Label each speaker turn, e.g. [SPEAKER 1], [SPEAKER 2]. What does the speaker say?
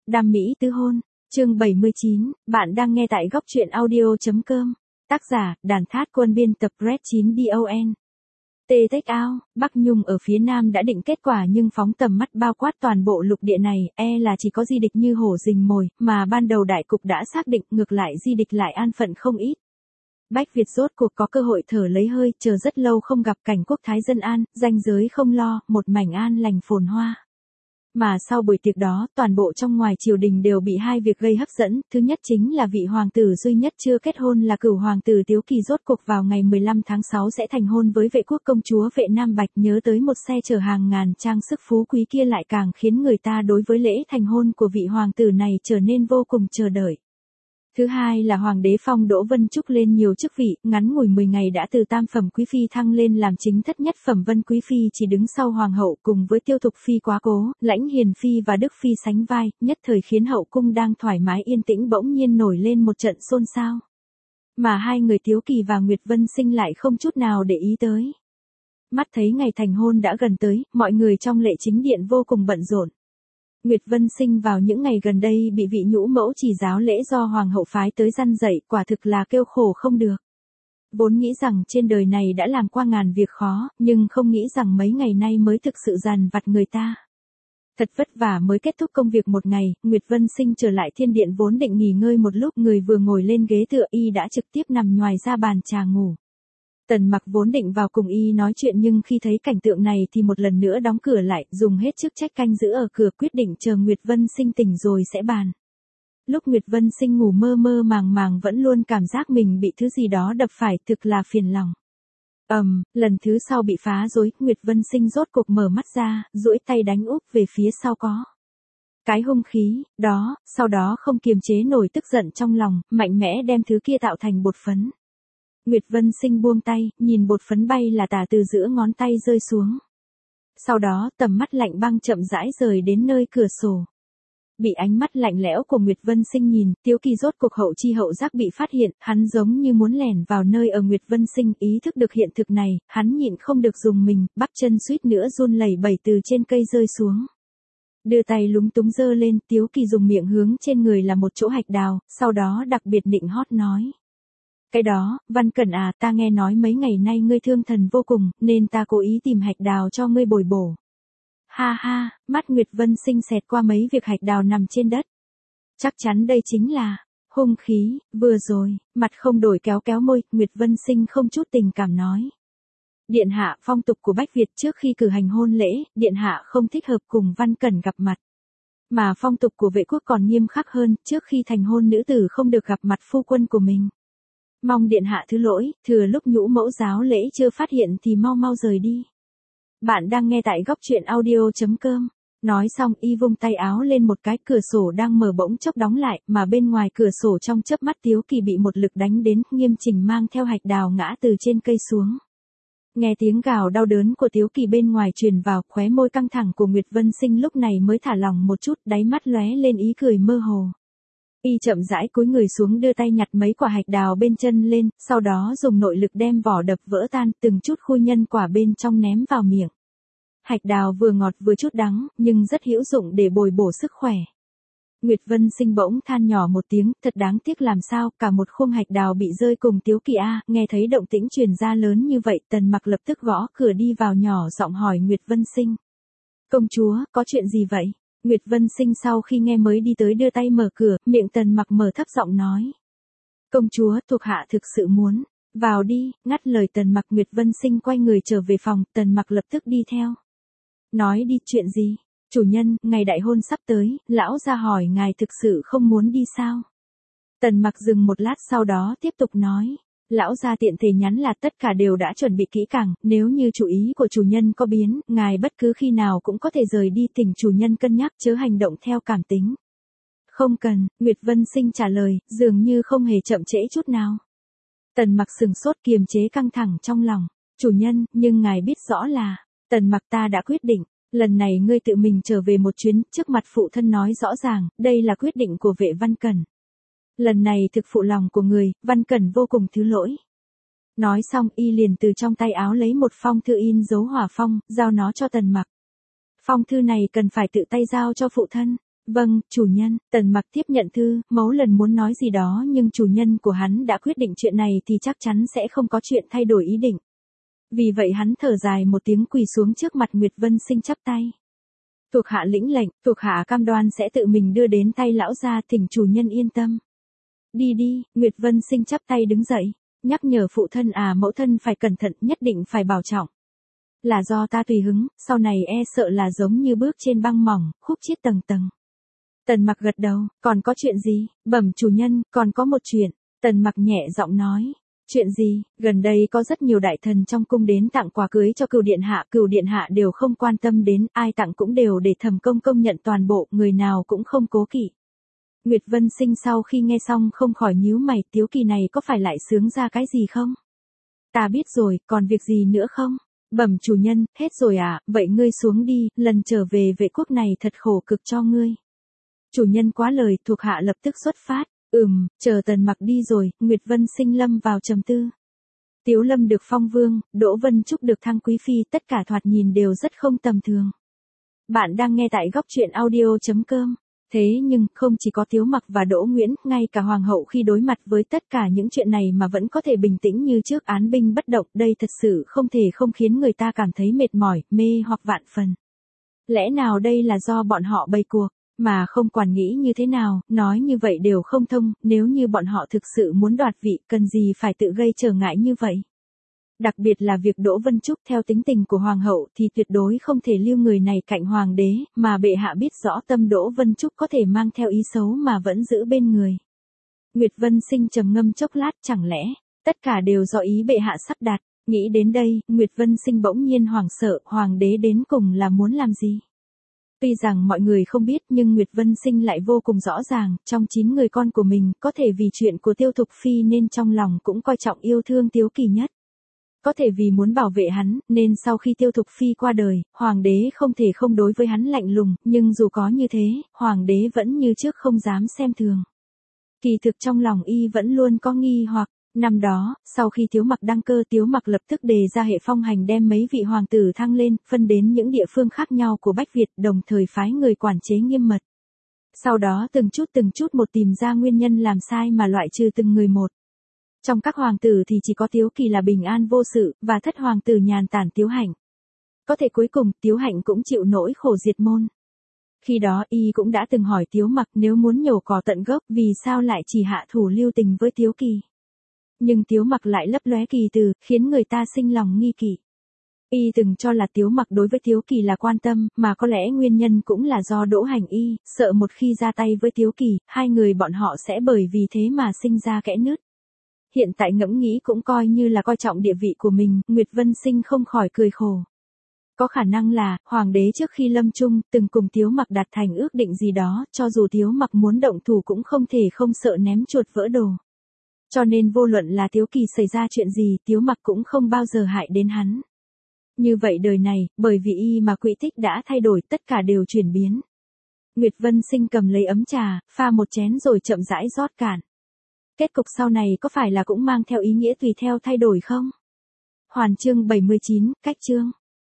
[SPEAKER 1] Đam mỹ tứ hôn, chương 79, bạn đang nghe tại góc truyện audio.com. Tác giả, Đàn Thát Quân, biên tập Red 9DON. Tê Tếch Ao, Bắc Nhung ở phía nam đã định kết quả nhưng phóng tầm mắt bao quát toàn bộ lục địa này, là chỉ có di địch như hổ rình mồi, mà ban đầu đại cục đã xác định, ngược lại di địch lại an phận không ít. Bách Việt rốt cuộc có cơ hội thở lấy hơi, chờ rất lâu không gặp cảnh quốc thái dân an, ranh giới không lo, một mảnh an lành phồn hoa. Mà sau buổi tiệc đó, toàn bộ trong ngoài triều đình đều bị hai việc gây hấp dẫn, thứ nhất chính là vị hoàng tử duy nhất chưa kết hôn là cửu hoàng tử Tiếu Kỳ rốt cuộc vào ngày 15 tháng 6 sẽ thành hôn với vệ quốc công chúa Vệ Nam Bạch, nhớ tới một xe chở hàng ngàn trang sức phú quý kia lại càng khiến người ta đối với lễ thành hôn của vị hoàng tử này trở nên vô cùng chờ đợi. Thứ hai là hoàng đế phong Đỗ Vân Trúc lên nhiều chức vị, ngắn ngủi 10 ngày đã từ tam phẩm quý phi thăng lên làm chính thất nhất phẩm vân quý phi, chỉ đứng sau hoàng hậu cùng với Tiêu Thục phi Quá Cố, Lãnh Hiền phi và Đức phi sánh vai, nhất thời khiến hậu cung đang thoải mái yên tĩnh bỗng nhiên nổi lên một trận xôn xao. Mà hai người Tiếu Kỳ và Nguyệt Vân Sinh lại không chút nào để ý tới. Mắt thấy ngày thành hôn đã gần tới, mọi người trong lệ chính điện vô cùng bận rộn. Nguyệt Vân Sinh vào những ngày gần đây bị vị nhũ mẫu chỉ giáo lễ do hoàng hậu phái tới răn dạy, quả thực là kêu khổ không được. Vốn nghĩ rằng trên đời này đã làm qua ngàn việc khó, nhưng không nghĩ rằng mấy ngày nay mới thực sự dằn vặt người ta. Thật vất vả mới kết thúc công việc một ngày, Nguyệt Vân Sinh trở lại thiên điện vốn định nghỉ ngơi một lúc, người vừa ngồi lên ghế tựa y đã trực tiếp nằm nhoài ra bàn trà ngủ. Tần Mặc vốn định vào cùng y nói chuyện nhưng khi thấy cảnh tượng này thì một lần nữa đóng cửa lại, dùng hết chức trách canh giữ ở cửa, quyết định chờ Nguyệt Vân Sinh tỉnh rồi sẽ bàn. Lúc Nguyệt Vân Sinh ngủ mơ mơ màng màng vẫn luôn cảm giác mình bị thứ gì đó đập phải, thực là phiền lòng. Lần thứ sau bị phá rối, Nguyệt Vân Sinh rốt cuộc mở mắt ra, duỗi tay đánh úp về phía sau có cái hung khí, đó, sau đó không kiềm chế nổi tức giận trong lòng, mạnh mẽ đem thứ kia tạo thành bột phấn. Nguyệt Vân Sinh buông tay, nhìn bột phấn bay là tả từ giữa ngón tay rơi xuống. Sau đó tầm mắt lạnh băng chậm rãi rời đến nơi cửa sổ. Bị ánh mắt lạnh lẽo của Nguyệt Vân Sinh nhìn, Tiếu Kỳ rốt cuộc hậu chi hậu giác bị phát hiện, hắn giống như muốn lẻn vào nơi ở Nguyệt Vân Sinh, ý thức được hiện thực này, hắn nhịn không được dùng mình, bắp chân suýt nữa run lẩy bẩy từ trên cây rơi xuống. Đưa tay lúng túng giơ lên, Tiếu Kỳ dùng miệng hướng trên người là một chỗ hạch đào, sau đó đặc biệt nịnh hót nói. Cái đó, Văn Cẩn à, ta nghe nói mấy ngày nay ngươi thương thần vô cùng, nên ta cố ý tìm hạch đào cho ngươi bồi bổ. Ha ha, mắt Nguyệt Vân Sinh xẹt qua mấy việc hạch đào nằm trên đất. Chắc chắn đây chính là hung khí, vừa rồi, mặt không đổi kéo kéo môi, Nguyệt Vân Sinh không chút tình cảm nói. Điện hạ, phong tục của Bách Việt trước khi cử hành hôn lễ, điện hạ không thích hợp cùng Văn Cẩn gặp mặt. Mà phong tục của vệ quốc còn nghiêm khắc hơn, trước khi thành hôn nữ tử không được gặp mặt phu quân của mình. Mong điện hạ thứ lỗi, thừa lúc nhũ mẫu giáo lễ chưa phát hiện thì mau mau rời đi. Bạn đang nghe tại góc truyện audio.com. Nói xong y vung tay áo lên một cái, cửa sổ đang mở bỗng chốc đóng lại, mà bên ngoài cửa sổ trong chớp mắt Tiếu Kỳ bị một lực đánh đến, nghiêm chỉnh mang theo hạch đào ngã từ trên cây xuống. Nghe tiếng gào đau đớn của Tiếu Kỳ bên ngoài truyền vào, khóe môi căng thẳng của Nguyệt Vân Sinh lúc này mới thả lỏng một chút, đáy mắt lóe lên ý cười mơ hồ. Y chậm rãi cúi người xuống đưa tay nhặt mấy quả hạch đào bên chân lên, sau đó dùng nội lực đem vỏ đập vỡ tan, từng chút khui nhân quả bên trong ném vào miệng. Hạch đào vừa ngọt vừa chút đắng, nhưng rất hữu dụng để bồi bổ sức khỏe. Nguyệt Vân Sinh bỗng than nhỏ một tiếng, thật đáng tiếc làm sao, cả một khung hạch đào bị rơi cùng Tiếu Kỳ a. Nghe thấy động tĩnh truyền ra lớn như vậy, Tần Mặc lập tức gõ cửa đi vào, nhỏ giọng hỏi Nguyệt Vân Sinh. Công chúa, có chuyện gì vậy? Nguyệt Vân Sinh sau khi nghe mới đi tới đưa tay mở cửa, miệng Tần Mặc mở thấp giọng nói. Công chúa, thuộc hạ thực sự muốn. Vào đi, ngắt lời Tần Mặc. Nguyệt Vân Sinh quay người trở về phòng, Tần Mặc lập tức đi theo. Nói đi, chuyện gì? Chủ nhân, ngày đại hôn sắp tới, lão gia hỏi ngài thực sự không muốn đi sao? Tần Mặc dừng một lát sau đó tiếp tục nói. Lão gia tiện thể nhắn là tất cả đều đã chuẩn bị kỹ càng, nếu như chủ ý của chủ nhân có biến, ngài bất cứ khi nào cũng có thể rời đi, thỉnh chủ nhân cân nhắc chớ hành động theo cảm tính. Không cần, Nguyệt Vân Sinh trả lời, dường như không hề chậm trễ chút nào. Tần Mặc sừng sốt kiềm chế căng thẳng trong lòng. Chủ nhân, nhưng ngài biết rõ là, Tần Mặc ta đã quyết định, lần này ngươi tự mình trở về một chuyến, trước mặt phụ thân nói rõ ràng, đây là quyết định của vệ Văn Cẩn. Lần này thực phụ lòng của người, Văn Cẩn vô cùng thứ lỗi. Nói xong y liền từ trong tay áo lấy một phong thư in dấu hỏa phong, giao nó cho Tần Mặc. Phong thư này cần phải tự tay giao cho phụ thân. Vâng, chủ nhân. Tần Mặc tiếp nhận thư, mấu lần muốn nói gì đó nhưng chủ nhân của hắn đã quyết định chuyện này thì chắc chắn sẽ không có chuyện thay đổi ý định. Vì vậy hắn thở dài một tiếng quỳ xuống trước mặt Nguyệt Vân Sinh chắp tay. Thuộc hạ lĩnh lệnh, thuộc hạ cam đoan sẽ tự mình đưa đến tay lão gia, thỉnh chủ nhân yên tâm. Đi đi, Nguyệt Vân Sinh chắp tay đứng dậy, nhắc nhở phụ thân mẫu thân phải cẩn thận, nhất định phải bảo trọng. Là do ta tùy hứng, sau này e sợ là giống như bước trên băng mỏng, khúc chiết tầng tầng. Tần Mặc gật đầu, còn có chuyện gì? Bẩm chủ nhân, còn có một chuyện. Tần Mặc nhẹ giọng nói. Chuyện gì? Gần đây có rất nhiều đại thần trong cung đến tặng quà cưới cho Cửu điện hạ đều không quan tâm đến, ai tặng cũng đều để Thẩm Công công nhận toàn bộ, người nào cũng không cố kỵ. Nguyệt Vân Sinh sau khi nghe xong không khỏi nhíu mày, Tiếu Kỳ này có phải lại sướng ra cái gì không? Ta biết rồi, còn việc gì nữa không? Bẩm chủ nhân, hết rồi vậy ngươi xuống đi, lần trở về vệ quốc này thật khổ cực cho ngươi. Chủ nhân quá lời, thuộc hạ lập tức xuất phát. Chờ Tần Mặc đi rồi, Nguyệt Vân Sinh lâm vào trầm tư. Tiếu Lâm được phong vương, Đỗ Vân Trúc được thăng quý phi, tất cả thoạt nhìn đều rất không tầm thường. Bạn đang nghe tại góc truyện audio.com. Thế nhưng, không chỉ có Tiếu Mặc và Đỗ Nguyễn, ngay cả Hoàng hậu khi đối mặt với tất cả những chuyện này mà vẫn có thể bình tĩnh như trước, án binh bất động, đây thật sự không thể không khiến người ta cảm thấy mệt mỏi, mê hoặc vạn phần. Lẽ nào đây là do bọn họ bày cuộc? Mà không quản nghĩ như thế nào, nói như vậy đều không thông, nếu như bọn họ thực sự muốn đoạt vị, cần gì phải tự gây trở ngại như vậy. Đặc biệt là việc Đỗ Vân Trúc theo tính tình của Hoàng hậu thì tuyệt đối không thể lưu người này cạnh Hoàng đế, mà bệ hạ biết rõ tâm Đỗ Vân Trúc có thể mang theo ý xấu mà vẫn giữ bên người. Nguyệt Vân Sinh trầm ngâm chốc lát, chẳng lẽ, tất cả đều do ý bệ hạ sắp đặt, nghĩ đến đây, Nguyệt Vân Sinh bỗng nhiên hoảng sợ, Hoàng đế đến cùng là muốn làm gì? Tuy rằng mọi người không biết nhưng Nguyệt Vân Sinh lại vô cùng rõ ràng, trong 9 người con của mình, có thể vì chuyện của Tiêu Thục Phi nên trong lòng cũng coi trọng yêu thương Tiếu Kỳ nhất. Có thể vì muốn bảo vệ hắn, nên sau khi Tiêu Thục Phi qua đời, Hoàng đế không thể không đối với hắn lạnh lùng, nhưng dù có như thế, Hoàng đế vẫn như trước không dám xem thường. Kỳ thực trong lòng y vẫn luôn có nghi hoặc. Năm đó, sau khi Tiếu Mặc đăng cơ, Tiếu Mặc lập tức đề ra hệ phong hành đem mấy vị hoàng tử thăng lên, phân đến những địa phương khác nhau của Bách Việt, đồng thời phái người quản chế nghiêm mật. Sau đó từng chút một tìm ra nguyên nhân làm sai mà loại trừ từng người một. Trong các hoàng tử thì chỉ có Tiếu Kỳ là bình an vô sự, và thất hoàng tử nhàn tản Tiếu Hạnh. Có thể cuối cùng, Tiếu Hạnh cũng chịu nỗi khổ diệt môn. Khi đó y cũng đã từng hỏi Tiếu Mặc nếu muốn nhổ cỏ tận gốc, vì sao lại chỉ hạ thủ lưu tình với Tiếu Kỳ. Nhưng Tiếu Mặc lại lấp lóe kỳ từ, khiến người ta sinh lòng nghi kỵ. Y từng cho là Tiếu Mặc đối với Tiếu Kỳ là quan tâm, mà có lẽ nguyên nhân cũng là do Đỗ Hành y, sợ một khi ra tay với Tiếu Kỳ, hai người bọn họ sẽ bởi vì thế mà sinh ra kẽ nứt. Hiện tại ngẫm nghĩ cũng coi như là coi trọng địa vị của mình, Nguyệt Vân Sinh không khỏi cười khổ. Có khả năng là, Hoàng đế trước khi lâm chung, từng cùng Tiếu Mặc đạt thành ước định gì đó, cho dù Tiếu Mặc muốn động thủ cũng không thể không sợ ném chuột vỡ đồ. Cho nên vô luận là Tiếu Kỳ xảy ra chuyện gì, Tiếu Mặc cũng không bao giờ hại đến hắn. Như vậy đời này, bởi vì y mà quỹ tích đã thay đổi, tất cả đều chuyển biến. Nguyệt Vân Sinh cầm lấy ấm trà, pha một chén rồi chậm rãi rót cạn. Kết cục sau này có phải là cũng mang theo ý nghĩa tùy theo thay đổi không? Hoàn chương 79, cách chương.